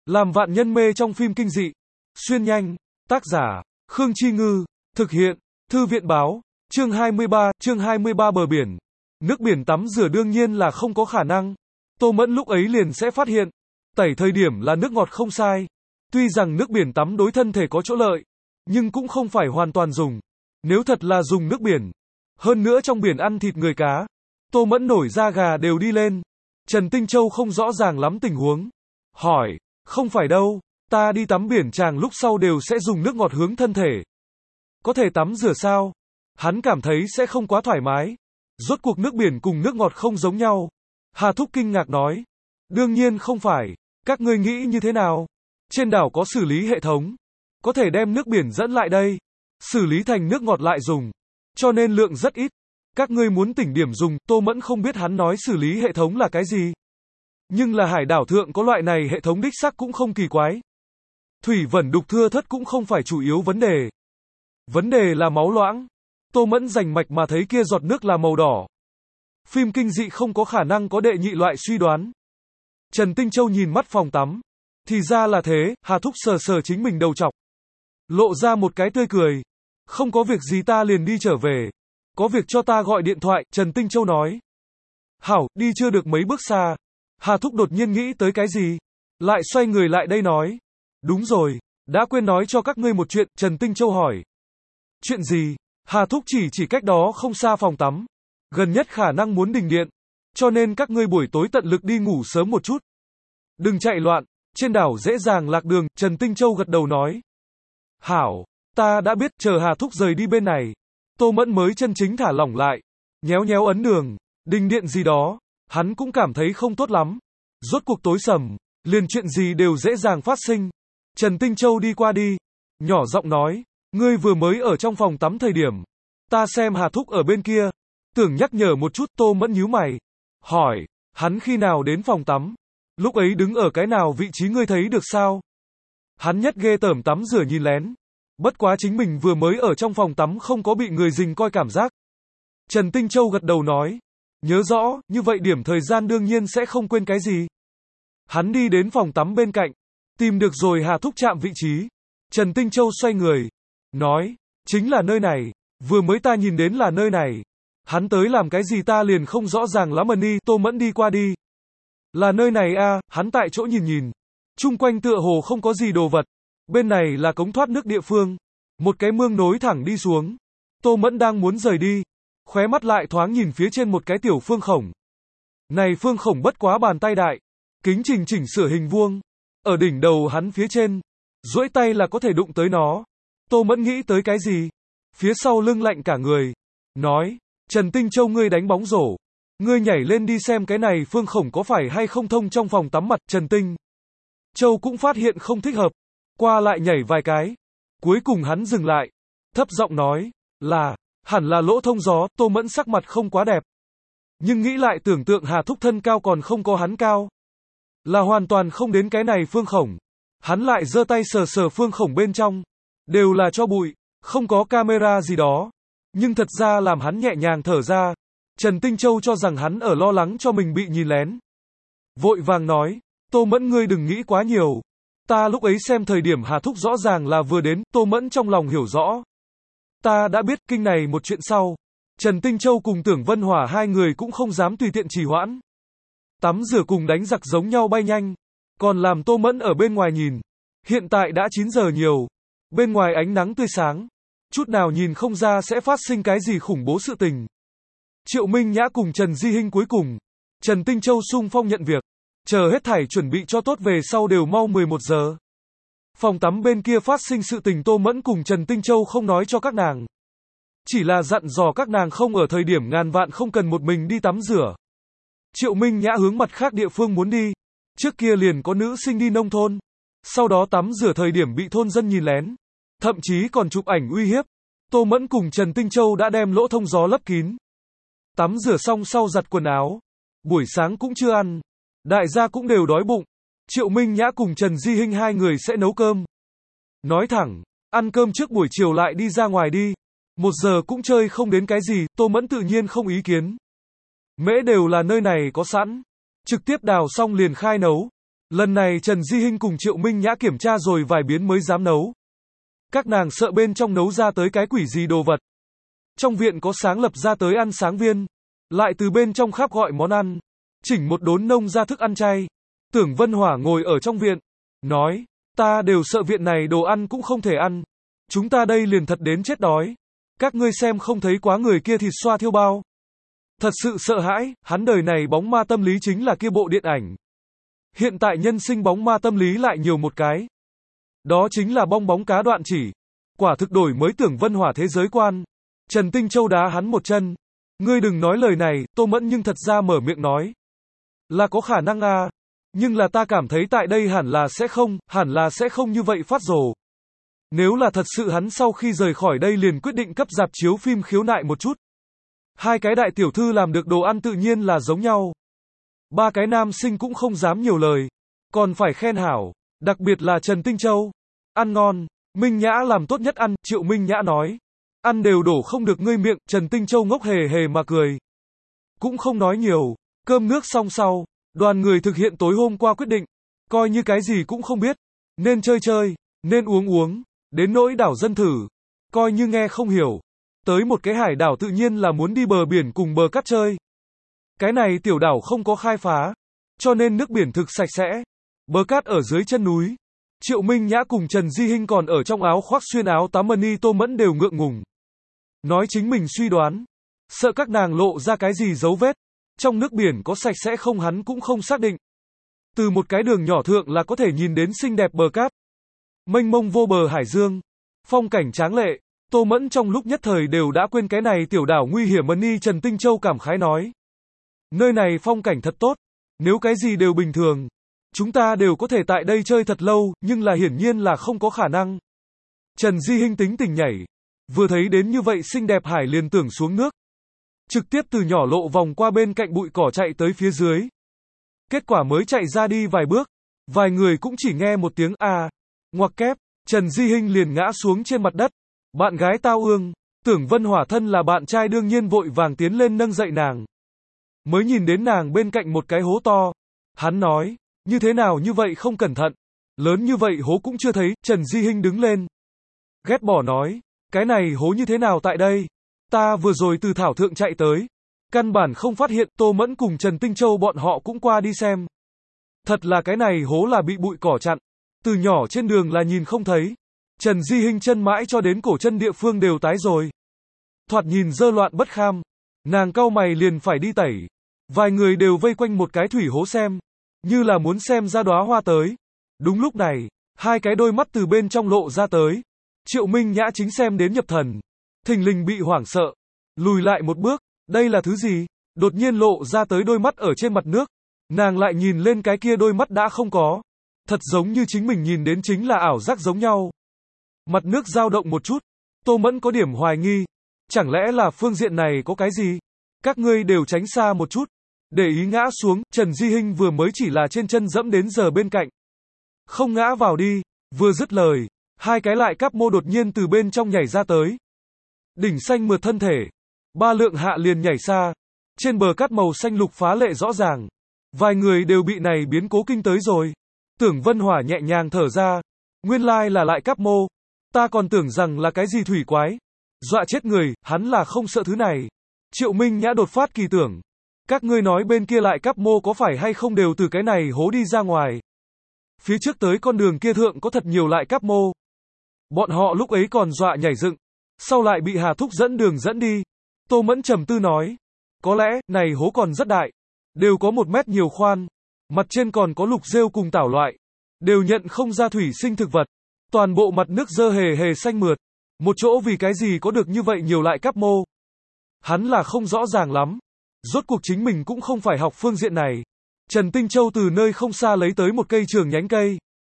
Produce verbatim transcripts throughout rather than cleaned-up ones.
Làm vạn nhân mê trong phim kinh dị. Xuyên nhanh. Tác giả, Khương Chi Ngư. Thực hiện, Thư viện báo. Chương hai mươi ba, chương hai mươi ba bờ biển. Nước biển tắm rửa đương nhiên là không có khả năng. Tô Mẫn lúc ấy liền sẽ phát hiện. Tẩy thời điểm là nước ngọt không sai. Tuy rằng nước biển tắm đối thân thể có chỗ lợi, nhưng cũng không phải hoàn toàn dùng. Nếu thật là dùng nước biển, hơn nữa trong biển ăn thịt người cá, Tô Mẫn nổi da gà đều đi lên. Trần Tinh Châu không rõ ràng lắm tình huống. Hỏi, không phải đâu, ta đi tắm biển chàng lúc sau đều sẽ dùng nước ngọt hướng thân thể. Có thể tắm rửa sao? Hắn cảm thấy sẽ không quá thoải mái. Rốt cuộc nước biển cùng nước ngọt không giống nhau. Hà Thúc kinh ngạc nói. Đương nhiên không phải, các ngươi nghĩ như thế nào? Trên đảo có xử lý hệ thống, có thể đem nước biển dẫn lại đây, xử lý thành nước ngọt lại dùng, cho nên lượng rất ít. Các ngươi muốn tỉnh điểm dùng, Tô Mẫn không biết hắn nói xử lý hệ thống là cái gì. Nhưng là hải đảo thượng có loại này hệ thống đích xác cũng không kỳ quái. Thủy vẩn đục thưa thất cũng không phải chủ yếu vấn đề. Vấn đề là máu loãng. Tô Mẫn rành mạch mà thấy kia giọt nước là màu đỏ. Phim kinh dị không có khả năng có đệ nhị loại suy đoán. Trần Tinh Châu nhìn mắt phòng tắm. Thì ra là thế, Hà Thúc sờ sờ chính mình đầu trọc. Lộ ra một cái tươi cười. Không có việc gì ta liền đi trở về. Có việc cho ta gọi điện thoại, Trần Tinh Châu nói. Hảo, đi chưa được mấy bước xa. Hà Thúc đột nhiên nghĩ tới cái gì. Lại xoay người lại đây nói. Đúng rồi, đã quên nói cho các ngươi một chuyện, Trần Tinh Châu hỏi. Chuyện gì? Hà Thúc chỉ chỉ cách đó không xa phòng tắm. Gần nhất khả năng muốn đình điện. Cho nên các ngươi buổi tối tận lực đi ngủ sớm một chút. Đừng chạy loạn, trên đảo dễ dàng lạc đường, Trần Tinh Châu gật đầu nói. Hảo, ta đã biết, chờ Hà Thúc rời đi bên này. Tô Mẫn mới chân chính thả lỏng lại. Nhéo nhéo ấn đường, đình điện gì đó, hắn cũng cảm thấy không tốt lắm. Rốt cuộc tối sầm, liền chuyện gì đều dễ dàng phát sinh. Trần Tinh Châu đi qua đi, nhỏ giọng nói, ngươi vừa mới ở trong phòng tắm thời điểm. Ta xem Hà Thúc ở bên kia, tưởng nhắc nhở một chút. Tô Mẫn nhíu mày, hỏi, hắn khi nào đến phòng tắm? Lúc ấy đứng ở cái nào vị trí ngươi thấy được sao? Hắn nhất ghê tởm tắm rửa nhìn lén. Bất quá chính mình vừa mới ở trong phòng tắm không có bị người rình coi cảm giác. Trần Tinh Châu gật đầu nói. Nhớ rõ, như vậy điểm thời gian đương nhiên sẽ không quên cái gì. Hắn đi đến phòng tắm bên cạnh. Tìm được rồi Hà Thúc chạm vị trí. Trần Tinh Châu xoay người. Nói, chính là nơi này. Vừa mới ta nhìn đến là nơi này. Hắn tới làm cái gì ta liền không rõ ràng lắm. Đi, Tô Mẫn đi qua đi. Là nơi này a, à, hắn tại chỗ nhìn nhìn. Chung quanh tựa hồ không có gì đồ vật. Bên này là cống thoát nước địa phương. Một cái mương nối thẳng đi xuống. Tô Mẫn đang muốn rời đi. Khóe mắt lại thoáng nhìn phía trên một cái tiểu phương khổng. Này phương khổng bất quá bàn tay đại. Kính trình chỉnh sửa hình vuông. Ở đỉnh đầu hắn phía trên. Duỗi tay là có thể đụng tới nó. Tô Mẫn nghĩ tới cái gì? Phía sau lưng lạnh cả người. Nói, Trần Tinh Châu ngươi đánh bóng rổ. Ngươi nhảy lên đi xem cái này phương khổng có phải hay không thông trong phòng tắm mặt. Trần Tinh Châu cũng phát hiện không thích hợp. Qua lại nhảy vài cái. Cuối cùng hắn dừng lại. Thấp giọng nói, là, hẳn là lỗ thông gió. Tô Mẫn sắc mặt không quá đẹp. Nhưng nghĩ lại tưởng tượng Hà Thúc thân cao còn không có hắn cao. Là hoàn toàn không đến cái này phương khổng. Hắn lại giơ tay sờ sờ phương khổng bên trong. Đều là cho bụi, không có camera gì đó. Nhưng thật ra làm hắn nhẹ nhàng thở ra. Trần Tinh Châu cho rằng hắn ở lo lắng cho mình bị nhìn lén. Vội vàng nói, Tô Mẫn ngươi đừng nghĩ quá nhiều. Ta lúc ấy xem thời điểm Hà Thúc rõ ràng là vừa đến. Tô Mẫn trong lòng hiểu rõ. Ta đã biết kinh này một chuyện sau. Trần Tinh Châu cùng Tưởng Vân Hỏa hai người cũng không dám tùy tiện trì hoãn. Tắm rửa cùng đánh giặc giống nhau bay nhanh. Còn làm Tô Mẫn ở bên ngoài nhìn. Hiện tại đã chín giờ nhiều. Bên ngoài ánh nắng tươi sáng. Chút nào nhìn không ra sẽ phát sinh cái gì khủng bố sự tình. Triệu Minh Nhã cùng Trần Di Hinh cuối cùng. Trần Tinh Châu sung phong nhận việc. Chờ hết thảy chuẩn bị cho tốt về sau đều mau mười một giờ. Phòng tắm bên kia phát sinh sự tình Tô Mẫn cùng Trần Tinh Châu không nói cho các nàng. Chỉ là dặn dò các nàng không ở thời điểm ngàn vạn không cần một mình đi tắm rửa. Triệu Minh Nhã hướng mặt khác địa phương muốn đi. Trước kia liền có nữ sinh đi nông thôn. Sau đó tắm rửa thời điểm bị thôn dân nhìn lén. Thậm chí còn chụp ảnh uy hiếp. Tô Mẫn cùng Trần Tinh Châu đã đem lỗ thông gió lấp kín. Tắm rửa xong sau giặt quần áo. Buổi sáng cũng chưa ăn. Đại gia cũng đều đói bụng. Triệu Minh Nhã cùng Trần Di Hinh hai người sẽ nấu cơm. Nói thẳng, ăn cơm trước buổi chiều lại đi ra ngoài đi. Một giờ cũng chơi không đến cái gì, Tô Mẫn tự nhiên không ý kiến. Mễ đều là nơi này có sẵn. Trực tiếp đào xong liền khai nấu. Lần này Trần Di Hinh cùng Triệu Minh Nhã kiểm tra rồi vài biến mới dám nấu. Các nàng sợ bên trong nấu ra tới cái quỷ gì đồ vật. Trong viện có sáng lập ra tới ăn sáng viên, lại từ bên trong khắp gọi món ăn, chỉnh một đốn nông ra thức ăn chay. Tưởng Vân Hỏa ngồi ở trong viện, nói, ta đều sợ viện này đồ ăn cũng không thể ăn. Chúng ta đây liền thật đến chết đói. Các ngươi xem không thấy quá người kia thịt xoa thiêu bao. Thật sự sợ hãi, hắn đời này bóng ma tâm lý chính là kia bộ điện ảnh. Hiện tại nhân sinh bóng ma tâm lý lại nhiều một cái. Đó chính là bong bóng cá đoạn chỉ. Quả thực đổi mới Tưởng Vân Hỏa thế giới quan. Trần Tinh Châu đá hắn một chân. Ngươi đừng nói lời này, Tô Mẫn nhưng thật ra mở miệng nói. Là có khả năng à. Nhưng là ta cảm thấy tại đây hẳn là sẽ không, hẳn là sẽ không như vậy phát rồ. Nếu là thật sự hắn sau khi rời khỏi đây liền quyết định cấp rạp chiếu phim khiếu nại một chút. Hai cái đại tiểu thư làm được đồ ăn tự nhiên là giống nhau. Ba cái nam sinh cũng không dám nhiều lời. Còn phải khen hảo. Đặc biệt là Trần Tinh Châu. Ăn ngon. Minh Nhã làm tốt nhất ăn, Triệu Minh Nhã nói. Ăn đều đổ không được ngươi miệng, Trần Tinh Châu ngốc hề hề mà cười. Cũng không nói nhiều. Cơm nước xong sau. Đoàn người thực hiện tối hôm qua quyết định. Coi như cái gì cũng không biết. Nên chơi chơi. Nên uống uống. Đến nỗi đảo dân thử. Coi như nghe không hiểu. Tới một cái hải đảo tự nhiên là muốn đi bờ biển cùng bờ cát chơi. Cái này tiểu đảo không có khai phá. Cho nên nước biển thực sạch sẽ. Bờ cát ở dưới chân núi. Triệu Minh Nhã cùng Trần Di Hinh còn ở trong áo khoác xuyên áo tắm mani, Tô Mẫn đều ngượng ngùng. Nói chính mình suy đoán. Sợ các nàng lộ ra cái gì dấu vết. Trong nước biển có sạch sẽ không hắn cũng không xác định. Từ một cái đường nhỏ thượng là có thể nhìn đến xinh đẹp bờ cát. Mênh mông vô bờ hải dương. Phong cảnh tráng lệ. Tô Mẫn trong lúc nhất thời đều đã quên cái này tiểu đảo nguy hiểm. Mani Trần Tinh Châu cảm khái nói. Nơi này phong cảnh thật tốt. Nếu cái gì đều bình thường. Chúng ta đều có thể tại đây chơi thật lâu, nhưng là hiển nhiên là không có khả năng. Trần Di Hinh tính tình nhảy. Vừa thấy đến như vậy xinh đẹp hải liền tưởng xuống nước. Trực tiếp từ nhỏ lộ vòng qua bên cạnh bụi cỏ chạy tới phía dưới. Kết quả mới chạy ra đi vài bước. Vài người cũng chỉ nghe một tiếng a, ngoặc kép. Trần Di Hinh liền ngã xuống trên mặt đất. Bạn gái tao ương. Tưởng Vân Hỏa thân là bạn trai đương nhiên vội vàng tiến lên nâng dậy nàng. Mới nhìn đến nàng bên cạnh một cái hố to. Hắn nói, như thế nào như vậy không cẩn thận. Lớn như vậy hố cũng chưa thấy. Trần Di Hinh đứng lên. Ghét bỏ nói, cái này hố như thế nào tại đây? Ta vừa rồi từ thảo thượng chạy tới. Căn bản không phát hiện. Tô Mẫn cùng Trần Tinh Châu bọn họ cũng qua đi xem. Thật là cái này hố là bị bụi cỏ chặn. Từ nhỏ trên đường là nhìn không thấy. Trần Di Hinh chân mãi cho đến cổ chân địa phương đều tái rồi. Thoạt nhìn dơ loạn bất kham. Nàng cau mày liền phải đi tẩy. Vài người đều vây quanh một cái thủy hố xem. Như là muốn xem ra đóa hoa tới. Đúng lúc này, hai cái đôi mắt từ bên trong lộ ra tới. Triệu Minh Nhã chính xem đến nhập thần. Thình lình bị hoảng sợ. Lùi lại một bước. Đây là thứ gì? Đột nhiên lộ ra tới đôi mắt ở trên mặt nước. Nàng lại nhìn lên cái kia đôi mắt đã không có. Thật giống như chính mình nhìn đến chính là ảo giác giống nhau. Mặt nước dao động một chút. Tô Mẫn có điểm hoài nghi. Chẳng lẽ là phương diện này có cái gì? Các ngươi đều tránh xa một chút. Để ý ngã xuống. Trần Di Hinh vừa mới chỉ là trên chân dẫm đến giờ bên cạnh. Không ngã vào đi. Vừa dứt lời. Hai cái lại cáp mô đột nhiên từ bên trong nhảy ra tới. Đỉnh xanh mượt thân thể. Ba lượng hạ liền nhảy xa. Trên bờ cát màu xanh lục phá lệ rõ ràng. Vài người đều bị này biến cố kinh tới rồi. Tưởng Vân Hỏa nhẹ nhàng thở ra. Nguyên lai là lại cáp mô. Ta còn tưởng rằng là cái gì thủy quái. Dọa chết người, hắn là không sợ thứ này. Triệu Minh Nhã đột phát kỳ tưởng. Các ngươi nói bên kia lại cáp mô có phải hay không đều từ cái này hố đi ra ngoài. Phía trước tới con đường kia thượng có thật nhiều lại cáp mô. Bọn họ lúc ấy còn dọa nhảy dựng. Sau lại bị Hà Thúc dẫn đường dẫn đi. Tô Mẫn trầm tư nói. Có lẽ, này hố còn rất đại. Đều có một mét nhiều khoan. Mặt trên còn có lục rêu cùng tảo loại. Đều nhận không ra thủy sinh thực vật. Toàn bộ mặt nước dơ hề hề xanh mượt. Một chỗ vì cái gì có được như vậy nhiều lại cáp mô. Hắn là không rõ ràng lắm. Rốt cuộc chính mình cũng không phải học phương diện này. Trần Tinh Châu từ nơi không xa lấy tới một cây trường nhánh cây.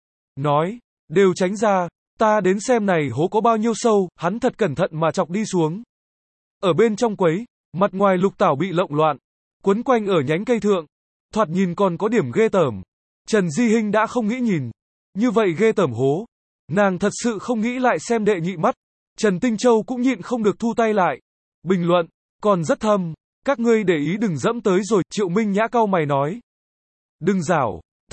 Nói, đều tránh ra, ta đến xem này hố có bao nhiêu sâu. Hắn thật cẩn thận mà chọc đi xuống. Ở bên trong quấy, mặt ngoài lục tảo bị lộn loạn. Quấn quanh ở nhánh cây thượng. Thoạt nhìn còn có điểm ghê tởm. Trần Di Hinh đã không nghĩ nhìn. Như vậy ghê tởm hố. Nàng thật sự không nghĩ lại xem đệ nhị mắt. Trần Tinh Châu cũng nhịn không được thu tay lại. Bình luận, còn rất thâm. Các ngươi để ý đừng dẫm tới rồi. Triệu Minh Nhã cau mày nói. Đừng rảo,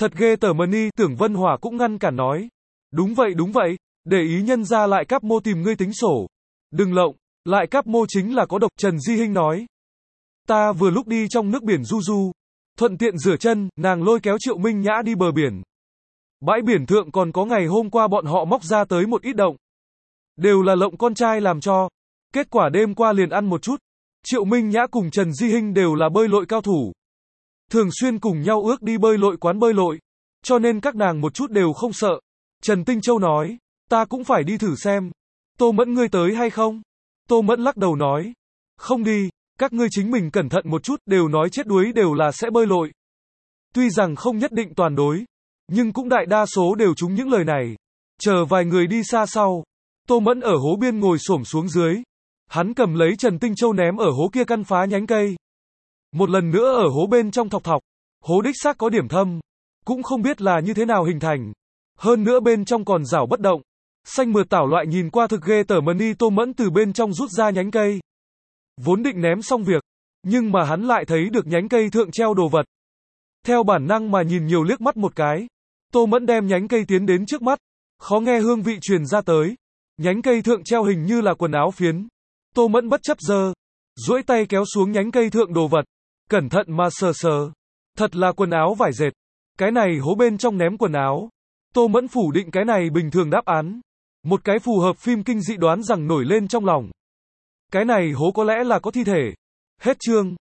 Thật ghê tởm Mani, Tưởng Vân Hỏa cũng ngăn cản nói. Đúng vậy đúng vậy, để ý nhân ra lại cáp mô tìm ngươi tính sổ. Đừng lộng, lại cáp mô chính là có độc, Trần Di Hinh nói. Ta vừa lúc đi trong nước biển du du, thuận tiện rửa chân, nàng lôi kéo Triệu Minh Nhã đi bờ biển. Bãi biển thượng còn có ngày hôm qua bọn họ móc ra tới một ít động. Đều là lộng con trai làm cho. Kết quả đêm qua liền ăn một chút. Triệu Minh Nhã cùng Trần Di Hinh đều là bơi lội cao thủ. Thường xuyên cùng nhau ước đi bơi lội quán bơi lội. Cho nên các nàng một chút đều không sợ. Trần Tinh Châu nói, ta cũng phải đi thử xem. Tô Mẫn ngươi tới hay không? Tô Mẫn lắc đầu nói, không đi, các ngươi chính mình cẩn thận một chút, đều nói chết đuối đều là sẽ bơi lội. Tuy rằng không nhất định toàn đối, nhưng cũng đại đa số đều trúng những lời này. Chờ vài người đi xa sau, Tô Mẫn ở hố biên ngồi xổm xuống dưới. Hắn cầm lấy Trần Tinh Châu ném ở hố kia căn phá nhánh cây. Một lần nữa ở hố bên trong thọc thọc. Hố đích xác có điểm thâm. Cũng không biết là như thế nào hình thành. Hơn nữa bên trong còn rảo bất động. Xanh mượt tảo loại nhìn qua thực ghê tởm Mani. Tô Mẫn từ bên trong rút ra nhánh cây. Vốn định ném xong việc. Nhưng mà hắn lại thấy được nhánh cây thượng treo đồ vật. Theo bản năng mà nhìn nhiều liếc mắt một cái. Tô Mẫn đem nhánh cây tiến đến trước mắt. Khó nghe hương vị truyền ra tới. Nhánh cây thượng treo hình như là quần áo phiến. Tô Mẫn bất chấp giơ, duỗi tay kéo xuống nhánh cây thượng đồ vật. Cẩn thận mà sờ sờ. Thật là quần áo vải dệt. Cái này hố bên trong ném quần áo. Tô Mẫn phủ định cái này bình thường đáp án. Một cái phù hợp phim kinh dị đoán rằng nổi lên trong lòng. Cái này hố có lẽ là có thi thể. Hết chương.